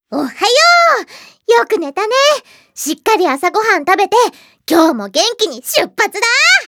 おはよう。よく寝たね。しっかり朝ごはん食べて、今日も元気に出発だ。